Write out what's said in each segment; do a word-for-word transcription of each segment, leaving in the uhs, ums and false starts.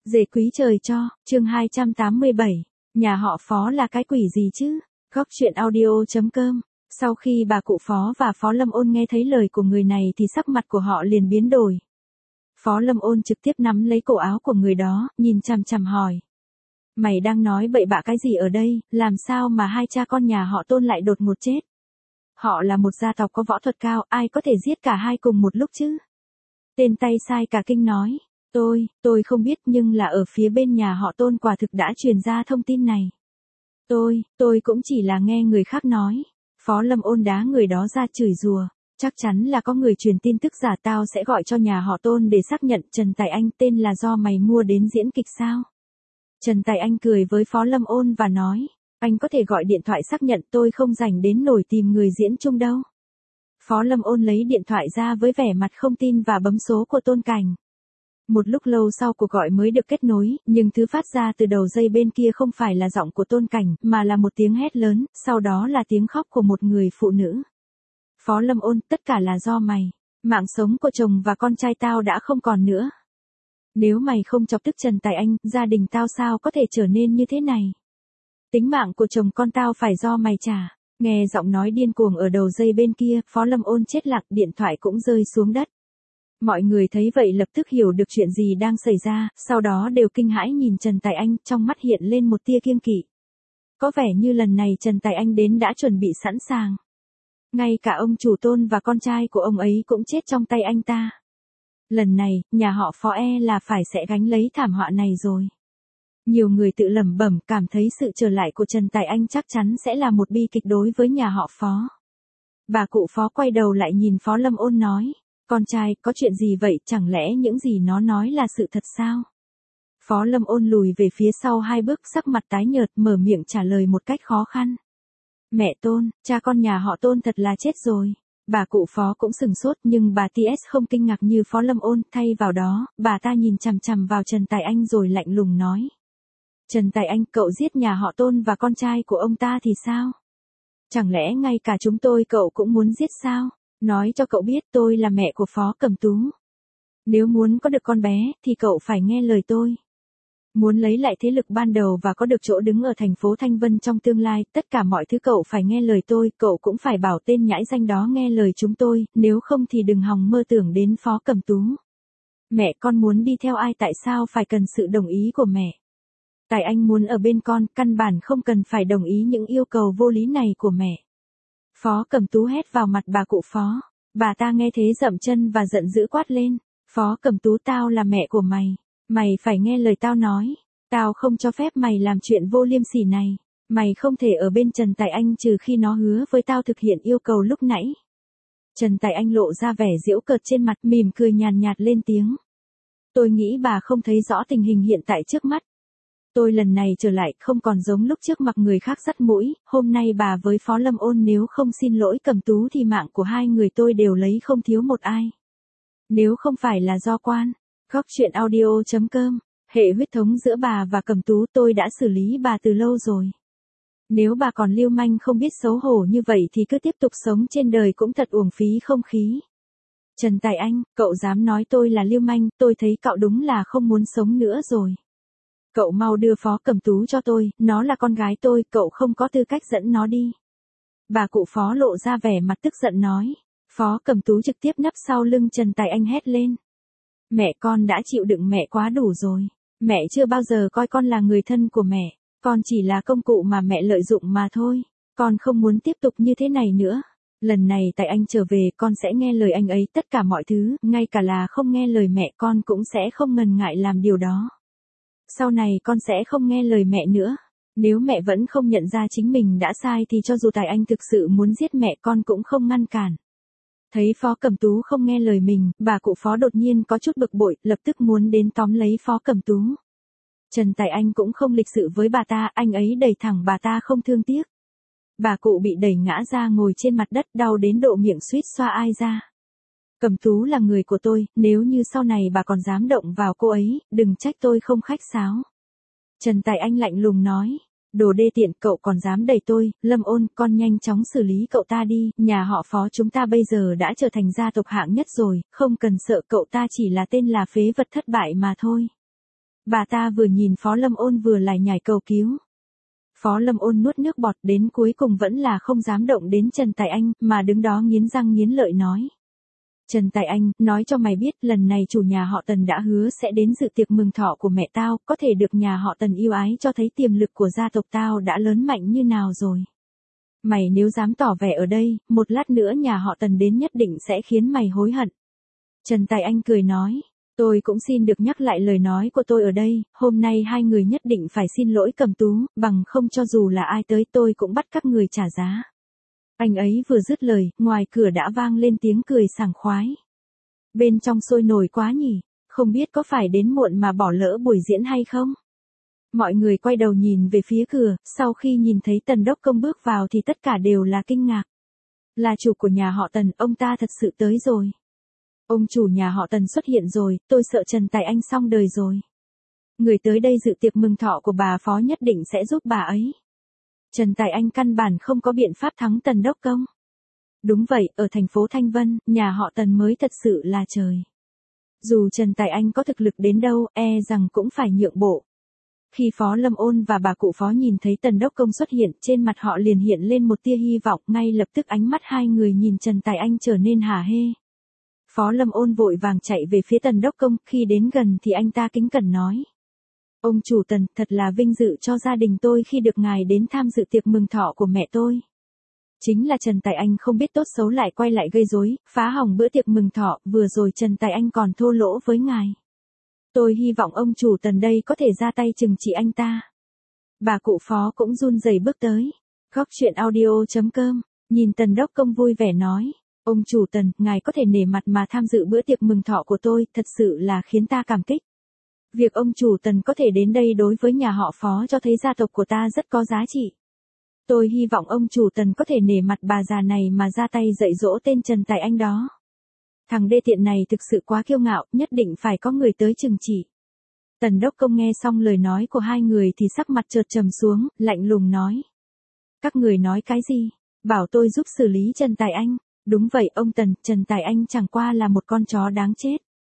Dề quý trời cho, chương hai trăm tám mươi bảy, nhà họ Phó là cái quỷ gì chứ? Góc truyện audio.com. Sau khi bà cụ Phó và Phó Lâm Ôn nghe thấy lời của người này thì sắc mặt của họ liền biến đổi. Phó Lâm Ôn trực tiếp nắm lấy cổ áo của người đó, nhìn chằm chằm hỏi. Mày đang nói bậy bạ cái gì ở đây, làm sao mà hai cha con nhà họ Tôn lại đột ngột chết? Họ là một gia tộc có võ thuật cao, ai có thể giết cả hai cùng một lúc chứ? Tên tay sai cả kinh nói. Tôi, tôi không biết nhưng là ở phía bên nhà họ Tôn quả thực đã truyền ra thông tin này. Tôi, tôi cũng chỉ là nghe người khác nói. Phó Lâm Ôn đá người đó ra chửi rủa. Chắc chắn là có người truyền tin tức giả, tao sẽ gọi cho nhà họ Tôn để xác nhận. Trần Tài Anh tên là do mày mua đến diễn kịch sao? Trần Tài Anh cười với Phó Lâm Ôn và nói, anh có thể gọi điện thoại xác nhận, tôi không rảnh đến nổi tìm người diễn chung đâu. Phó Lâm Ôn lấy điện thoại ra với vẻ mặt không tin và bấm số của Tôn Cảnh. Một lúc lâu sau cuộc gọi mới được kết nối, nhưng thứ phát ra từ đầu dây bên kia không phải là giọng của Tôn Cảnh, mà là một tiếng hét lớn, sau đó là tiếng khóc của một người phụ nữ. Phó Lâm Ôn, tất cả là do mày. Mạng sống của chồng và con trai tao đã không còn nữa. Nếu mày không chọc tức Trần Tài Anh, gia đình tao sao có thể trở nên như thế này? Tính mạng của chồng con tao phải do mày trả. Nghe giọng nói điên cuồng ở đầu dây bên kia, Phó Lâm Ôn chết lặng, điện thoại cũng rơi xuống đất. Mọi người thấy vậy lập tức hiểu được chuyện gì đang xảy ra, sau đó đều kinh hãi nhìn Trần Tài Anh, trong mắt hiện lên một tia kiêng kỵ. Có vẻ như lần này Trần Tài Anh đến đã chuẩn bị sẵn sàng. Ngay cả ông chủ Tôn và con trai của ông ấy cũng chết trong tay anh ta. Lần này, nhà họ Phó e là phải sẽ gánh lấy thảm họa này rồi. Nhiều người tự lẩm bẩm cảm thấy sự trở lại của Trần Tài Anh chắc chắn sẽ là một bi kịch đối với nhà họ Phó. Bà cụ Phó quay đầu lại nhìn Phó Lâm Ôn nói, con trai, có chuyện gì vậy, chẳng lẽ những gì nó nói là sự thật sao? Phó Lâm Ôn lùi về phía sau hai bước, sắc mặt tái nhợt, mở miệng trả lời một cách khó khăn. Mẹ Tôn, cha con nhà họ Tôn thật là chết rồi. Bà cụ Phó cũng sừng sốt nhưng bà tê ét không kinh ngạc như Phó Lâm Ôn, thay vào đó, bà ta nhìn chằm chằm vào Trần Tài Anh rồi lạnh lùng nói. Trần Tài Anh, cậu giết nhà họ Tôn và con trai của ông ta thì sao? Chẳng lẽ ngay cả chúng tôi cậu cũng muốn giết sao? Nói cho cậu biết tôi là mẹ của Phó Cẩm Tú. Nếu muốn có được con bé thì cậu phải nghe lời tôi. Muốn lấy lại thế lực ban đầu và có được chỗ đứng ở thành phố Thanh Vân trong tương lai, tất cả mọi thứ cậu phải nghe lời tôi, cậu cũng phải bảo tên nhãi danh đó nghe lời chúng tôi, nếu không thì đừng hòng mơ tưởng đến Phó Cẩm Tú. Mẹ con muốn đi theo ai, tại sao phải cần sự đồng ý của mẹ? Tài Anh muốn ở bên con, căn bản không cần phải đồng ý những yêu cầu vô lý này của mẹ. Phó Cẩm Tú hét vào mặt bà cụ Phó. Bà ta nghe thế dậm chân và giận dữ quát lên. Phó Cẩm Tú, tao là mẹ của mày. Mày phải nghe lời tao nói. Tao không cho phép mày làm chuyện vô liêm sỉ này. Mày không thể ở bên Trần Tài Anh trừ khi nó hứa với tao thực hiện yêu cầu lúc nãy. Trần Tài Anh lộ ra vẻ giễu cợt trên mặt, mỉm cười nhàn nhạt lên tiếng. Tôi nghĩ bà không thấy rõ tình hình hiện tại trước mắt. Tôi lần này trở lại không còn giống lúc trước mặc người khác dắt mũi, hôm nay bà với Phó Lâm Ôn nếu không xin lỗi Cẩm Tú thì mạng của hai người tôi đều lấy không thiếu một ai. Nếu không phải là do quan, góc truyện audio.com, hệ huyết thống giữa bà và Cẩm Tú tôi đã xử lý bà từ lâu rồi. Nếu bà còn lưu manh không biết xấu hổ như vậy thì cứ tiếp tục sống trên đời cũng thật uổng phí không khí. Trần Tài Anh, cậu dám nói tôi là lưu manh, tôi thấy cậu đúng là không muốn sống nữa rồi. Cậu mau đưa Phó Cẩm Tú cho tôi, nó là con gái tôi, cậu không có tư cách dẫn nó đi. Bà cụ Phó lộ ra vẻ mặt tức giận nói. Phó Cẩm Tú trực tiếp nấp sau lưng Trần Tài Anh hét lên. Mẹ con đã chịu đựng mẹ quá đủ rồi. Mẹ chưa bao giờ coi con là người thân của mẹ. Con chỉ là công cụ mà mẹ lợi dụng mà thôi. Con không muốn tiếp tục như thế này nữa. Lần này Tài Anh trở về con sẽ nghe lời anh ấy tất cả mọi thứ, ngay cả là không nghe lời mẹ con cũng sẽ không ngần ngại làm điều đó. Sau này con sẽ không nghe lời mẹ nữa. Nếu mẹ vẫn không nhận ra chính mình đã sai thì cho dù Tài Anh thực sự muốn giết mẹ con cũng không ngăn cản. Thấy Phó Cẩm Tú không nghe lời mình, bà cụ Phó đột nhiên có chút bực bội, lập tức muốn đến tóm lấy Phó Cẩm Tú. Trần Tài Anh cũng không lịch sự với bà ta, anh ấy đẩy thẳng bà ta không thương tiếc. Bà cụ bị đẩy ngã ra ngồi trên mặt đất đau đến độ miệng suýt xoa ai ra. Cẩm Tú là người của tôi, nếu như sau này bà còn dám động vào cô ấy, đừng trách tôi không khách sáo. Trần Tài Anh lạnh lùng nói, đồ đê tiện, cậu còn dám đẩy tôi, Lâm Ôn, con nhanh chóng xử lý cậu ta đi, nhà họ Phó chúng ta bây giờ đã trở thành gia tộc hạng nhất rồi, không cần sợ, cậu ta chỉ là tên là phế vật thất bại mà thôi. Bà ta vừa nhìn Phó Lâm Ôn vừa lải nhải cầu cứu. Phó Lâm Ôn nuốt nước bọt đến cuối cùng vẫn là không dám động đến Trần Tài Anh, mà đứng đó nghiến răng nghiến lợi nói. Trần Tài Anh, nói cho mày biết lần này chủ nhà họ Tần đã hứa sẽ đến dự tiệc mừng thọ của mẹ tao, có thể được nhà họ Tần yêu ái cho thấy tiềm lực của gia tộc tao đã lớn mạnh như nào rồi. Mày nếu dám tỏ vẻ ở đây, một lát nữa nhà họ Tần đến nhất định sẽ khiến mày hối hận. Trần Tài Anh cười nói. Tôi cũng xin được nhắc lại lời nói của tôi ở đây, hôm nay hai người nhất định phải xin lỗi Cẩm Tú, bằng không cho dù là ai tới tôi cũng bắt các người trả giá. Anh ấy vừa dứt lời, ngoài cửa đã vang lên tiếng cười sảng khoái. Bên trong sôi nổi quá nhỉ, không biết có phải đến muộn mà bỏ lỡ buổi diễn hay không? Mọi người quay đầu nhìn về phía cửa, sau khi nhìn thấy Tần Đốc Công bước vào thì tất cả đều là kinh ngạc. Là chủ của nhà họ Tần, ông ta thật sự tới rồi. Ông chủ nhà họ Tần xuất hiện rồi, tôi sợ Trần Tài Anh xong đời rồi. Người tới đây dự tiệc mừng thọ của bà Phó nhất định sẽ giúp bà ấy. Trần Tài Anh căn bản không có biện pháp thắng Tần Đốc Công. Đúng vậy, ở thành phố Thanh Vân, nhà họ Tần mới thật sự là trời. Dù Trần Tài Anh có thực lực đến đâu, e rằng cũng phải nhượng bộ. Khi Phó Lâm Ôn và bà cụ Phó nhìn thấy Tần Đốc Công xuất hiện, trên mặt họ liền hiện lên một tia hy vọng, ngay lập tức ánh mắt hai người nhìn Trần Tài Anh trở nên hả hê. Phó Lâm Ôn vội vàng chạy về phía Tần Đốc Công, khi đến gần thì anh ta kính cẩn nói. Ông chủ Tần, thật là vinh dự cho gia đình tôi khi được ngài đến tham dự tiệc mừng thọ của mẹ tôi. Chính là Trần Tài Anh không biết tốt xấu lại quay lại gây rối, phá hỏng bữa tiệc mừng thọ, vừa rồi Trần Tài Anh còn thô lỗ với ngài. Tôi hy vọng ông chủ Tần đây có thể ra tay trừng trị anh ta. Bà cụ Phó cũng run rẩy bước tới. Góc truyện audio chấm com, nhìn Tần Đốc Công vui vẻ nói. Ông chủ Tần, ngài có thể nể mặt mà tham dự bữa tiệc mừng thọ của tôi, thật sự là khiến ta cảm kích. Việc ông chủ Tần có thể đến đây đối với nhà họ Phó cho thấy gia tộc của ta rất có giá trị. Tôi hy vọng ông chủ Tần có thể nể mặt bà già này mà ra tay dạy dỗ tên Trần Tài Anh đó. Thằng đê tiện này thực sự quá kiêu ngạo, nhất định phải có người tới trừng trị. Tần Đốc Công nghe xong lời nói của hai người thì sắc mặt chợt trầm xuống, lạnh lùng nói. Các người nói cái gì? Bảo tôi giúp xử lý Trần Tài Anh. Đúng vậy ông Tần, Trần Tài Anh chẳng qua là một con chó đáng chết.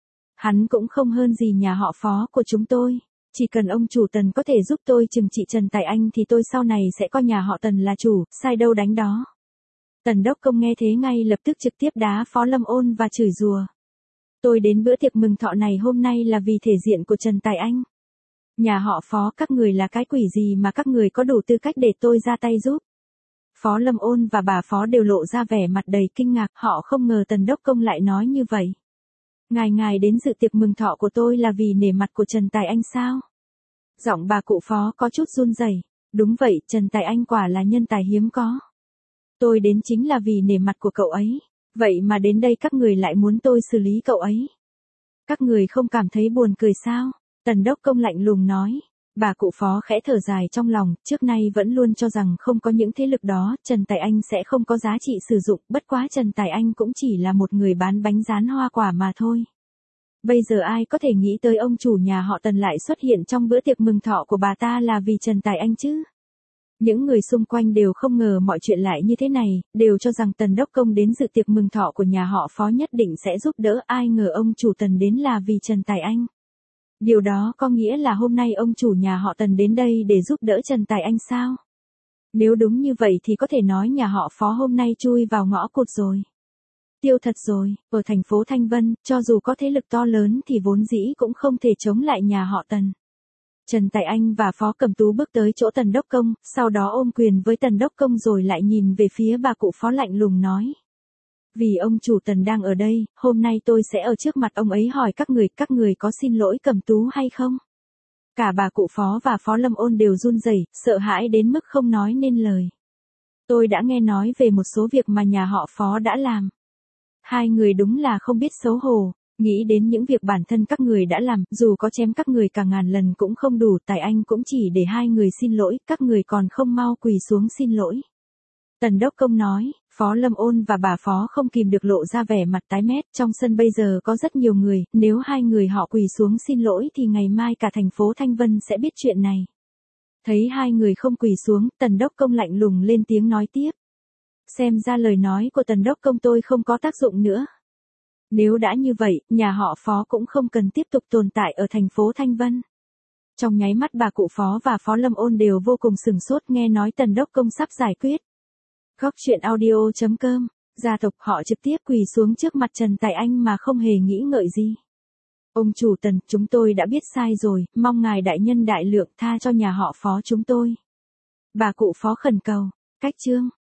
Hắn cũng không hơn gì nhà họ Phó của chúng tôi. Chỉ cần ông chủ Tần có thể giúp tôi trừng trị Trần Tài Anh thì tôi sau này sẽ coi nhà họ Tần là chủ, sai đâu đánh đó. Tần Đốc Công nghe thế ngay lập tức trực tiếp đá Phó Lâm Ôn và chửi rủa. Tôi đến bữa tiệc mừng thọ này hôm nay là vì thể diện của Trần Tài Anh. Nhà họ Phó các người là cái quỷ gì mà các người có đủ tư cách để tôi ra tay giúp. Phó Lâm Ôn và bà Phó đều lộ ra vẻ mặt đầy kinh ngạc, họ không ngờ Tần Đốc Công lại nói như vậy. Ngài ngài đến dự tiệc mừng thọ của tôi là vì nể mặt của Trần Tài Anh sao? Giọng bà cụ Phó có chút run rẩy. Đúng vậy, Trần Tài Anh quả là nhân tài hiếm có. Tôi đến chính là vì nể mặt của cậu ấy. Vậy mà đến đây các người lại muốn tôi xử lý cậu ấy. Các người không cảm thấy buồn cười sao? Tần Đốc Công lạnh lùng nói. Bà cụ Phó khẽ thở dài trong lòng, trước nay vẫn luôn cho rằng không có những thế lực đó, Trần Tài Anh sẽ không có giá trị sử dụng, bất quá Trần Tài Anh cũng chỉ là một người bán bánh rán hoa quả mà thôi. Bây giờ ai có thể nghĩ tới ông chủ nhà họ Tần lại xuất hiện trong bữa tiệc mừng thọ của bà ta là vì Trần Tài Anh chứ? Những người xung quanh đều không ngờ mọi chuyện lại như thế này, đều cho rằng Tần Đốc Công đến dự tiệc mừng thọ của nhà họ Phó nhất định sẽ giúp đỡ, ai ngờ ông chủ Tần đến là vì Trần Tài Anh. Điều đó có nghĩa là hôm nay ông chủ nhà họ Tần đến đây để giúp đỡ Trần Tài Anh sao? Nếu đúng như vậy thì có thể nói nhà họ Phó hôm nay chui vào ngõ cụt rồi. Tiêu thật rồi, ở thành phố Thanh Vân, cho dù có thế lực to lớn thì vốn dĩ cũng không thể chống lại nhà họ Tần. Trần Tài Anh và Phó Cẩm Tú bước tới chỗ Tần Đốc Công, sau đó ôm quyền với Tần Đốc Công rồi lại nhìn về phía bà cụ Phó lạnh lùng nói. Vì ông chủ Tần đang ở đây, hôm nay tôi sẽ ở trước mặt ông ấy hỏi các người, các người có xin lỗi Cẩm Tú hay không? Cả bà cụ Phó và Phó Lâm Ôn đều run rẩy, sợ hãi đến mức không nói nên lời. Tôi đã nghe nói về một số việc mà nhà họ Phó đã làm. Hai người đúng là không biết xấu hổ, nghĩ đến những việc bản thân các người đã làm, dù có chém các người cả ngàn lần cũng không đủ, Tài Anh cũng chỉ để hai người xin lỗi, các người còn không mau quỳ xuống xin lỗi. Tần Đốc Công nói, Phó Lâm Ôn và bà Phó không kìm được lộ ra vẻ mặt tái mét, trong sân bây giờ có rất nhiều người, nếu hai người họ quỳ xuống xin lỗi thì ngày mai cả thành phố Thanh Vân sẽ biết chuyện này. Thấy hai người không quỳ xuống, Tần Đốc Công lạnh lùng lên tiếng nói tiếp. Xem ra lời nói của Tần Đốc Công tôi không có tác dụng nữa. Nếu đã như vậy, nhà họ Phó cũng không cần tiếp tục tồn tại ở thành phố Thanh Vân. Trong nháy mắt bà cụ Phó và Phó Lâm Ôn đều vô cùng sừng sốt nghe nói Tần Đốc Công sắp giải quyết. Góc truyện audio chấm com, gia tộc họ trực tiếp quỳ xuống trước mặt Trần Tài Anh mà không hề nghĩ ngợi gì. Ông chủ Tần, chúng tôi đã biết sai rồi, mong ngài đại nhân đại lượng tha cho nhà họ Phó chúng tôi. Bà cụ Phó khẩn cầu, cách chương.